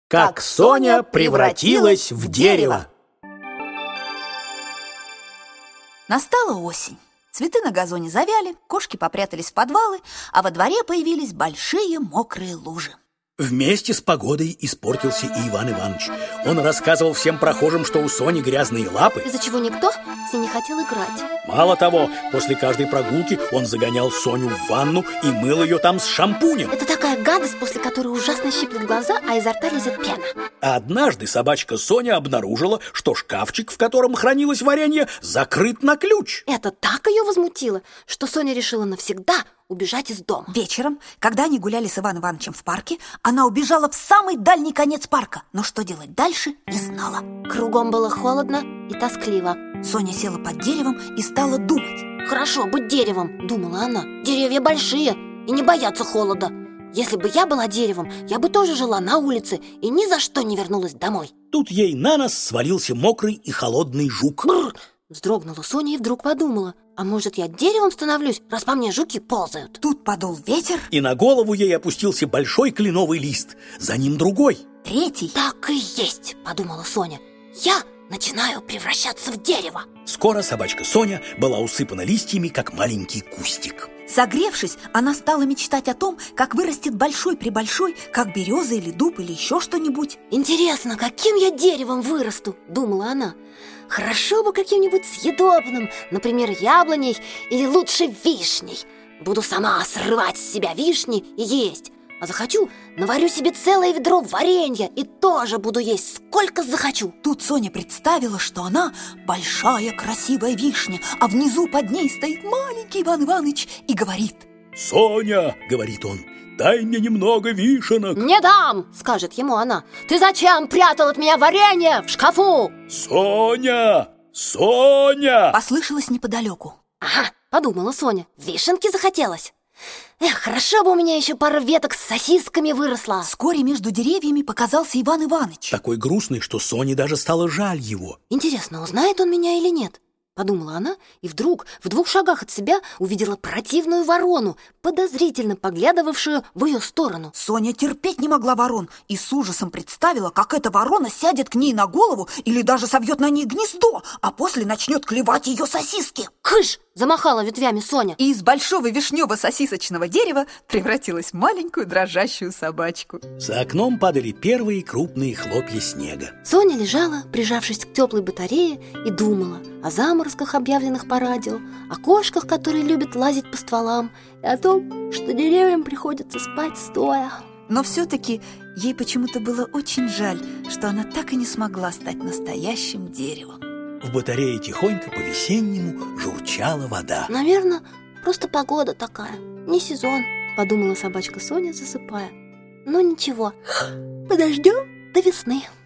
Как Соня превратилась в дерево. Настала осень. Цветы на газоне завяли, кошки попрятались в подвалы, а во дворе появились большие мокрые лужи. Вместе с погодой испортился и Иван Иванович. Он рассказывал всем прохожим, что у Сони грязные лапы, из-за чего никто с ней не хотел играть. Мало того, после каждой прогулки он загонял Соню в ванну и мыл ее там с шампунем. Это такая гадость, после которой ужасно щиплет глаза, а изо рта лезет пена. А однажды собачка Соня обнаружила, что шкафчик, в котором хранилось варенье, закрыт на ключ. Это так ее возмутило, что Соня решила навсегда убежать из дома. Вечером, когда они гуляли с Иваном Ивановичем в парке, она убежала в самый дальний конец парка, но что делать дальше, не знала. Кругом было холодно и тоскливо. Соня села под деревом и стала думать. «Хорошо быть деревом», — думала она. «Деревья большие и не боятся холода. Если бы я была деревом, я бы тоже жила на улице и ни за что не вернулась домой». Тут ей на нос свалился мокрый и холодный жук. Бррр! Вздрогнула Соня и вдруг подумала: а может, я деревом становлюсь, раз по мне жуки ползают? Тут подул ветер, и на голову ей опустился большой кленовый лист. За ним другой, третий. Так и есть, подумала Соня. Я начинаю превращаться в дерево. Скоро собачка Соня была усыпана листьями, как маленький кустик. Согревшись, она стала мечтать о том, как вырастет большой-пребольшой, как береза или дуб или еще что-нибудь. Интересно, каким я деревом вырасту, думала она. Хорошо бы каким-нибудь съедобным, например, яблоней или лучше вишней. Буду сама срывать с себя вишни и есть. А захочу, наварю себе целое ведро варенья и тоже буду есть сколько захочу. Тут Соня представила, что она большая красивая вишня, а внизу под ней стоит маленький Иван Иванович и говорит: «Соня, — говорит он, — дай мне немного вишенок». «Не дам, — скажет ему она. Ты зачем прятал от меня варенье в шкафу?» «Соня! Соня!» послышалось неподалеку. Ага, подумала Соня, вишенки захотелось. Эх, хорошо бы у меня еще пара веток с сосисками выросла. Вскоре между деревьями показался Иван Иванович. Такой грустный, что Соне даже стало жаль его. Интересно, узнает он меня или нет? Подумала она, и вдруг в 2 шагах от себя увидела противную ворону, подозрительно поглядывавшую в ее сторону. Соня терпеть не могла ворон и с ужасом представила, как эта ворона сядет к ней на голову или даже совьет на ней гнездо, а после начнет клевать ее сосиски. «Кыш!» — замахала ветвями Соня. И из большого вишнево-сосисочного дерева превратилась в маленькую дрожащую собачку. За окном падали первые крупные хлопья снега. Соня лежала, прижавшись к теплой батарее, и думала о заморозках, объявленных по радио, о кошках, которые любят лазить по стволам, и о том, что деревьям приходится спать стоя. Но все-таки ей почему-то было очень жаль, что она так и не смогла стать настоящим деревом. В батарее тихонько по-весеннему журчала вода. Наверное, просто погода такая, не сезон, подумала собачка Соня, засыпая. Но ничего, подождем до весны.